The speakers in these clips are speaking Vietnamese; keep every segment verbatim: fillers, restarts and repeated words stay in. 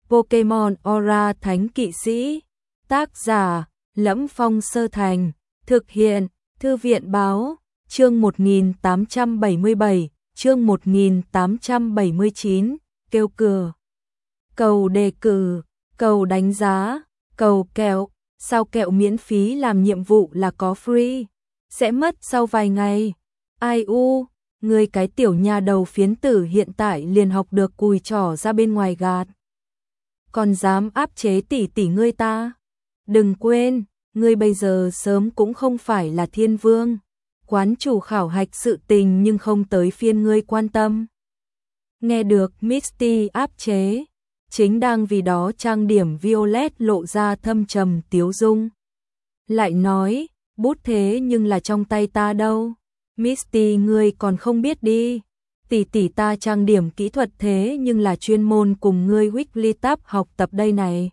Pokemon Aura Thánh Kỵ Sĩ. Tác giả: Lẫm Phong Sơ Thành. Thực hiện: Thư viện báo. Chương một nghìn tám trăm bảy mươi bảy, chương một nghìn tám trăm bảy mươi chín, kêu cửa. Cầu đề cử, cầu đánh giá, cầu kẹo, sao kẹo miễn phí làm nhiệm vụ là có free, sẽ mất sau vài ngày. Ai u, người cái tiểu nhà đầu phiến tử hiện tại liền học được cùi trỏ ra bên ngoài gạt. Còn dám áp chế tỷ tỷ ngươi ta. Đừng quên, ngươi bây giờ sớm cũng không phải là thiên vương. Quán chủ khảo hạch sự tình nhưng không tới phiên ngươi quan tâm. Nghe được Misty áp chế, chính đang vì đó trang điểm Violet lộ ra thâm trầm tiếu dung. Lại nói, bút thế nhưng là trong tay ta đâu. Misty ngươi còn không biết đi. Tỷ tỷ ta trang điểm kỹ thuật thế nhưng là chuyên môn cùng ngươi Wigglytuff học tập đây này.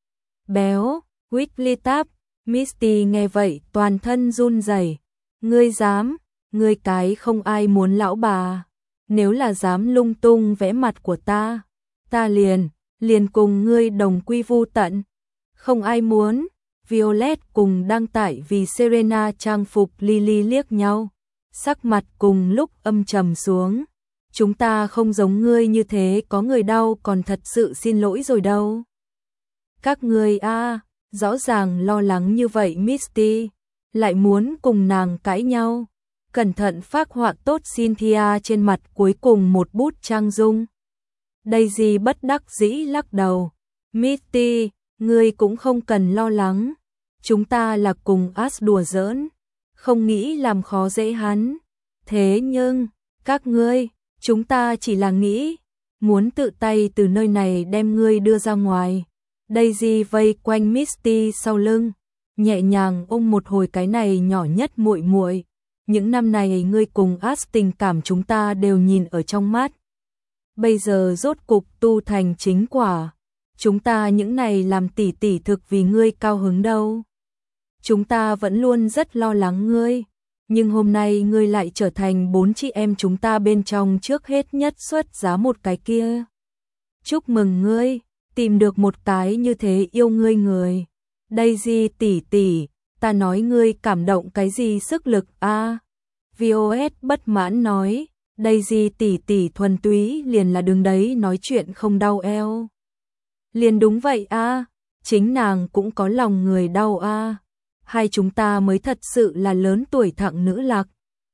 Béo, Wigglytuff, Misty nghe vậy toàn thân run rẩy. Ngươi dám, ngươi cái không ai muốn lão bà. Nếu là dám lung tung vẽ mặt của ta, ta liền, liền cùng ngươi đồng quy vu tận. Không ai muốn. Violet cùng đăng tải vì Serena trang phục Lily liếc nhau. Sắc mặt cùng lúc âm trầm xuống. Chúng ta không giống ngươi như thế, có người đau còn thật sự xin lỗi rồi đâu. Các ngươi a, à, rõ ràng lo lắng như vậy Misty, lại muốn cùng nàng cãi nhau. Cẩn thận phác họa tốt Cynthia trên mặt cuối cùng một bút trang dung. Daisy bất đắc dĩ lắc đầu. Misty, ngươi cũng không cần lo lắng. Chúng ta là cùng Ash đùa giỡn, không nghĩ làm khó dễ hắn. Thế nhưng, các ngươi, chúng ta chỉ là nghĩ, muốn tự tay từ nơi này đem ngươi đưa ra ngoài. Daisy vây quanh Misty sau lưng, nhẹ nhàng ôm một hồi cái này nhỏ nhất muội muội. Những năm này ngươi cùng Ash tình cảm chúng ta đều nhìn ở trong mắt. Bây giờ rốt cục tu thành chính quả. Chúng ta những này làm tỉ tỉ thực vì ngươi cao hứng đâu. Chúng ta vẫn luôn rất lo lắng ngươi. Nhưng hôm nay ngươi lại trở thành bốn chị em chúng ta bên trong trước hết nhất xuất giá một cái kia. Chúc mừng ngươi, tìm được một cái như thế yêu ngươi người. Daisy tỷ tỷ, ta nói ngươi cảm động cái gì sức lực a? À, Violet bất mãn nói, Daisy tỷ tỷ thuần túy liền là đứng đấy nói chuyện không đau eo. Liền đúng vậy a, à, chính nàng cũng có lòng người đau a. À. Hai chúng ta mới thật sự là lớn tuổi thặng nữ lạc.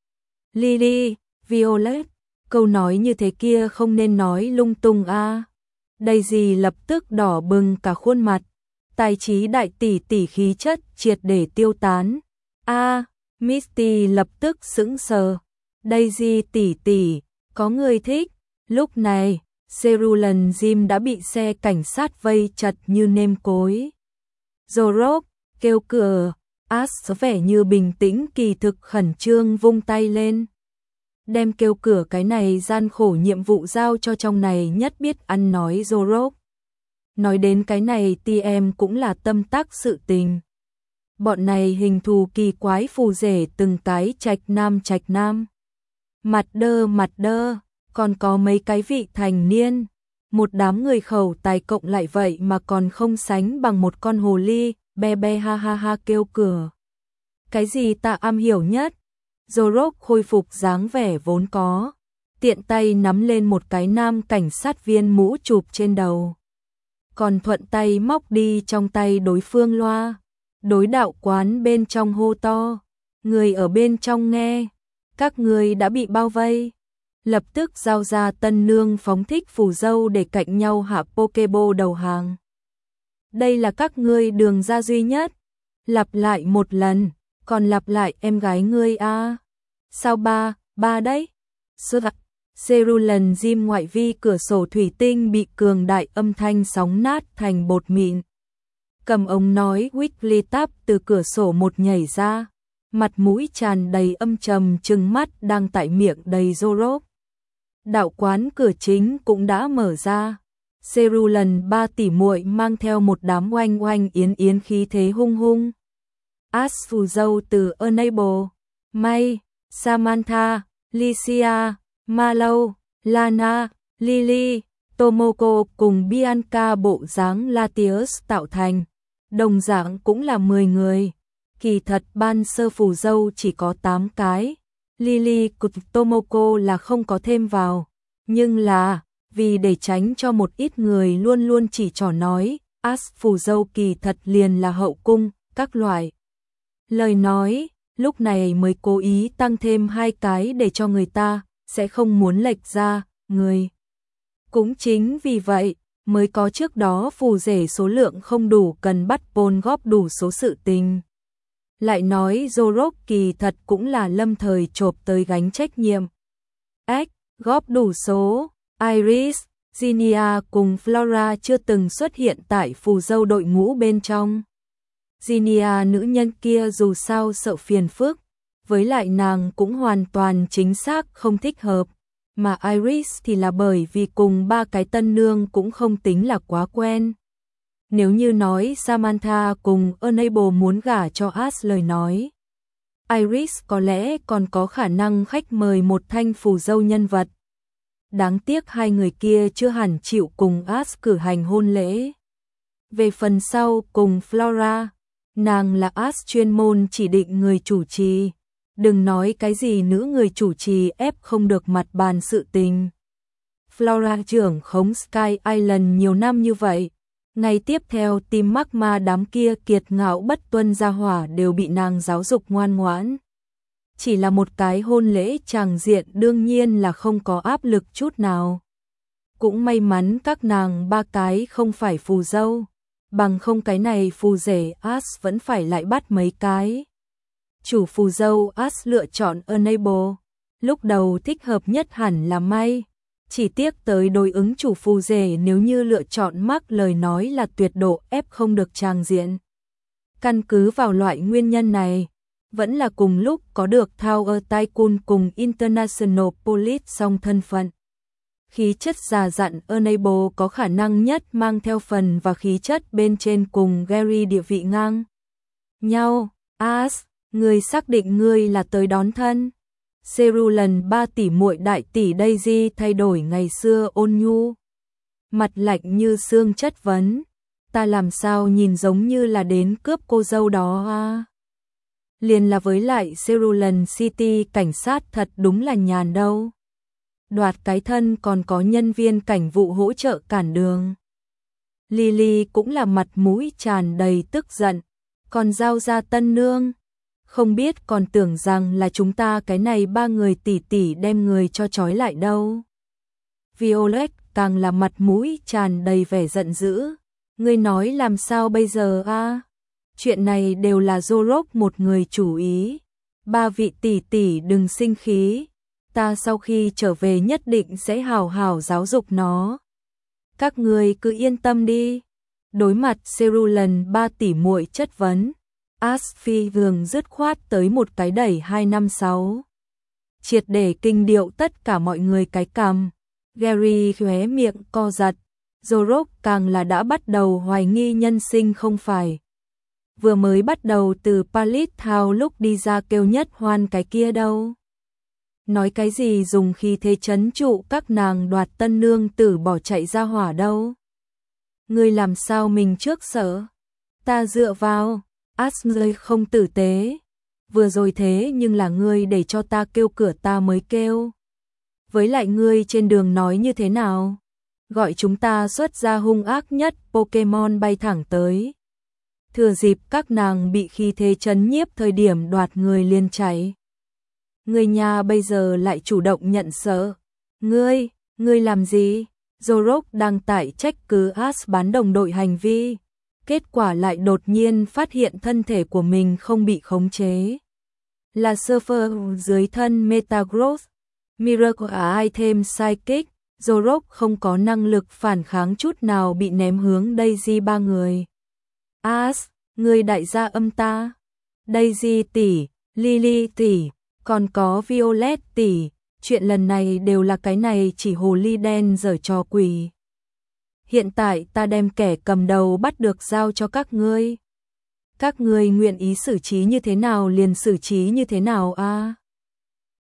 Lily, Violet, câu nói như thế kia không nên nói lung tung a. À. Daisy lập tức đỏ bừng cả khuôn mặt, tài trí đại tỷ tỷ khí chất triệt để tiêu tán. A, à, Misty lập tức sững sờ. Daisy tỷ tỷ, có người thích. Lúc này, Cerulean Jim đã bị xe cảnh sát vây chặt như nêm cối. Zorok kêu cửa. Ash vẻ như bình tĩnh kỳ thực khẩn trương vung tay lên. Đem kêu cửa cái này gian khổ nhiệm vụ giao cho trong này nhất biết ăn nói Zorok. Nói đến cái này thì em cũng là tâm tác sự tình. Bọn này hình thù kỳ quái phù rể từng cái trạch nam trạch nam. Mặt đơ mặt đơ, còn có mấy cái vị thành niên. Một đám người khẩu tài cộng lại vậy mà còn không sánh bằng một con hồ ly. Be be ha ha ha kêu cửa. Cái gì ta am hiểu nhất? Zorok khôi phục dáng vẻ vốn có. Tiện tay nắm lên một cái nam cảnh sát viên mũ chụp trên đầu. Còn thuận tay móc đi trong tay đối phương loa. Đối đạo quán bên trong hô to. Người ở bên trong nghe. Các người đã bị bao vây. Lập tức giao ra tân nương phóng thích phù dâu để cạnh nhau hạ Pokeball đầu hàng. Đây là các ngươi đường ra duy nhất. Lặp lại một lần, còn lặp lại em gái ngươi a. À. Sao ba, ba đấy? Sơ Cerulean Jim ngoại vi cửa sổ thủy tinh bị cường đại âm thanh sóng nát thành bột mịn. Cầm ống nói Wigglytuff từ cửa sổ một nhảy ra, mặt mũi tràn đầy âm trầm trừng mắt đang tại miệng đầy Zorok. Đạo quán cửa chính cũng đã mở ra. Cerulean ba tỷ muội mang theo một đám oanh oanh yến yến khí thế hung hung. Ash phù dâu từ Enable, May, Samantha, Lycia, Mallow, Lana, Lily, Tomoko cùng Bianca bộ dáng Latius tạo thành, đồng dạng cũng là mười người. Kỳ thật ban sơ phù dâu chỉ có tám cái, Lily cùng Tomoko là không có thêm vào, nhưng là vì để tránh cho một ít người luôn luôn chỉ trỏ nói, As phù dâu kỳ thật liền là hậu cung, các loại lời nói, lúc này mới cố ý tăng thêm hai cái để cho người ta sẽ không muốn lệch ra, người. Cũng chính vì vậy, mới có trước đó phù rể số lượng không đủ cần bắt Paul góp đủ số sự tình. Lại nói Zorok kỳ thật cũng là lâm thời chộp tới gánh trách nhiệm. Ếch, góp đủ số, Iris, Zinnia cùng Flora chưa từng xuất hiện tại phù dâu đội ngũ bên trong. Zinnia nữ nhân kia dù sao sợ phiền phức, với lại nàng cũng hoàn toàn chính xác không thích hợp, mà Iris thì là bởi vì cùng ba cái tân nương cũng không tính là quá quen. Nếu như nói Samantha cùng Unable muốn gả cho As lời nói, Iris có lẽ còn có khả năng khách mời một thanh phù dâu nhân vật. Đáng tiếc hai người kia chưa hẳn chịu cùng As cử hành hôn lễ. Về phần sau cùng Flora, nàng là As chuyên môn chỉ định người chủ trì. Đừng nói cái gì nữ người chủ trì ép không được mặt bàn sự tình. Flora trưởng khống Sky Island nhiều năm như vậy. Ngày tiếp theo team Magma đám kia kiệt ngạo bất tuân gia hỏa đều bị nàng giáo dục ngoan ngoãn. Chỉ là một cái hôn lễ tràng diện đương nhiên là không có áp lực chút nào. Cũng may mắn các nàng ba cái không phải phù dâu, bằng không cái này phù rể As vẫn phải lại bắt mấy cái. Chủ phù dâu As lựa chọn Unable, lúc đầu thích hợp nhất hẳn là May. Chỉ tiếc tới đối ứng chủ phù rể nếu như lựa chọn Mark lời nói là tuyệt độ ép không được tràng diện. Căn cứ vào loại nguyên nhân này, vẫn là cùng lúc có được Tower Tycoon cùng International Police song thân phận. Khí chất già dặn Unable có khả năng nhất mang theo phần và khí chất bên trên cùng Gary địa vị ngang nhau. As, người xác định ngươi là tới đón thân. Cerulean ba tỷ muội đại tỷ Daisy thay đổi ngày xưa ôn nhu, mặt lạnh như xương chất vấn, ta làm sao nhìn giống như là đến cướp cô dâu đó à? Liền là với lại Cerulean City cảnh sát thật đúng là nhàn đâu. Đoạt cái thân còn có nhân viên cảnh vụ hỗ trợ cản đường. Lily cũng là mặt mũi tràn đầy tức giận, còn giao ra tân nương. Không biết còn tưởng rằng là chúng ta cái này ba người tỷ tỷ đem người cho trói lại đâu. Violet càng là mặt mũi tràn đầy vẻ giận dữ. Ngươi nói làm sao bây giờ a? À? Chuyện này đều là Zorok một người chủ ý. Ba vị tỷ tỷ đừng sinh khí. Ta sau khi trở về nhất định sẽ hào hào giáo dục nó. Các ngươi cứ yên tâm đi. Đối mặt Cerulean ba tỷ muội chất vấn, As phi thường dứt khoát tới một cái đẩy hai năm sáu. Triệt để kinh điệu tất cả mọi người cái cằm. Gary khóe miệng co giật. Zorok càng là đã bắt đầu hoài nghi nhân sinh không phải. Vừa mới bắt đầu từ Palace House lúc đi ra kêu nhất hoan cái kia đâu. Nói cái gì dùng khi thế chấn trụ các nàng đoạt tân nương tử bỏ chạy ra hỏa đâu. Ngươi làm sao mình trước sợ? Ta dựa vào. As ngươi không tử tế. Vừa rồi thế nhưng là ngươi để cho ta kêu cửa ta mới kêu. Với lại ngươi trên đường nói như thế nào? Gọi chúng ta xuất ra hung ác nhất Pokemon bay thẳng tới. Thừa dịp các nàng bị khí thế chấn nhiếp thời điểm đoạt người liền chạy. Ngươi nhà bây giờ lại chủ động nhận sợ. Ngươi, ngươi làm gì? Zorok đang tại trách cứ As bán đồng đội hành vi. Kết quả lại đột nhiên phát hiện thân thể của mình không bị khống chế. Là Surfer dưới thân Metagross, Miracle Item Psychic, Zorok không có năng lực phản kháng chút nào bị ném hướng Daisy ba người. As, người đại gia âm ta. Daisy tỷ, Lily tỷ, còn có Violet tỷ, chuyện lần này đều là cái này chỉ hồ ly đen giở trò quỷ. Hiện tại ta đem kẻ cầm đầu bắt được giao cho các ngươi. Các ngươi nguyện ý xử trí như thế nào liền xử trí như thế nào a? À?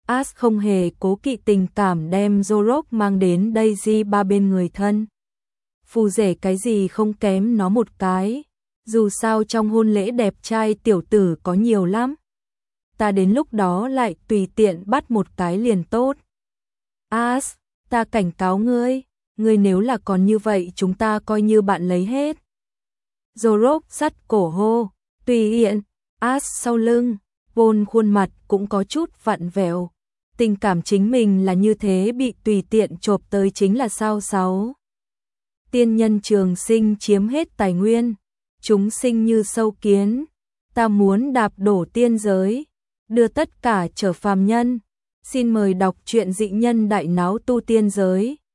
As không hề cố kỵ tình cảm đem Zorok mang đến Daisy ba bên người thân. Phù rể cái gì không kém nó một cái, dù sao trong hôn lễ đẹp trai tiểu tử có nhiều lắm. Ta đến lúc đó lại tùy tiện bắt một cái liền tốt. As, ta cảnh cáo ngươi, ngươi nếu là còn như vậy chúng ta coi như bạn lấy hết. Zorok sắt cổ hô, tùy tiện. As sau lưng, Vôn khuôn mặt cũng có chút vặn vẹo. Tình cảm chính mình là như thế bị tùy tiện chộp tới chính là sao sáu. Tiên nhân trường sinh chiếm hết tài nguyên, chúng sinh như sâu kiến, ta muốn đạp đổ tiên giới, đưa tất cả trở phàm nhân. Xin mời đọc truyện Dị Nhân Đại Náo Tu Tiên Giới.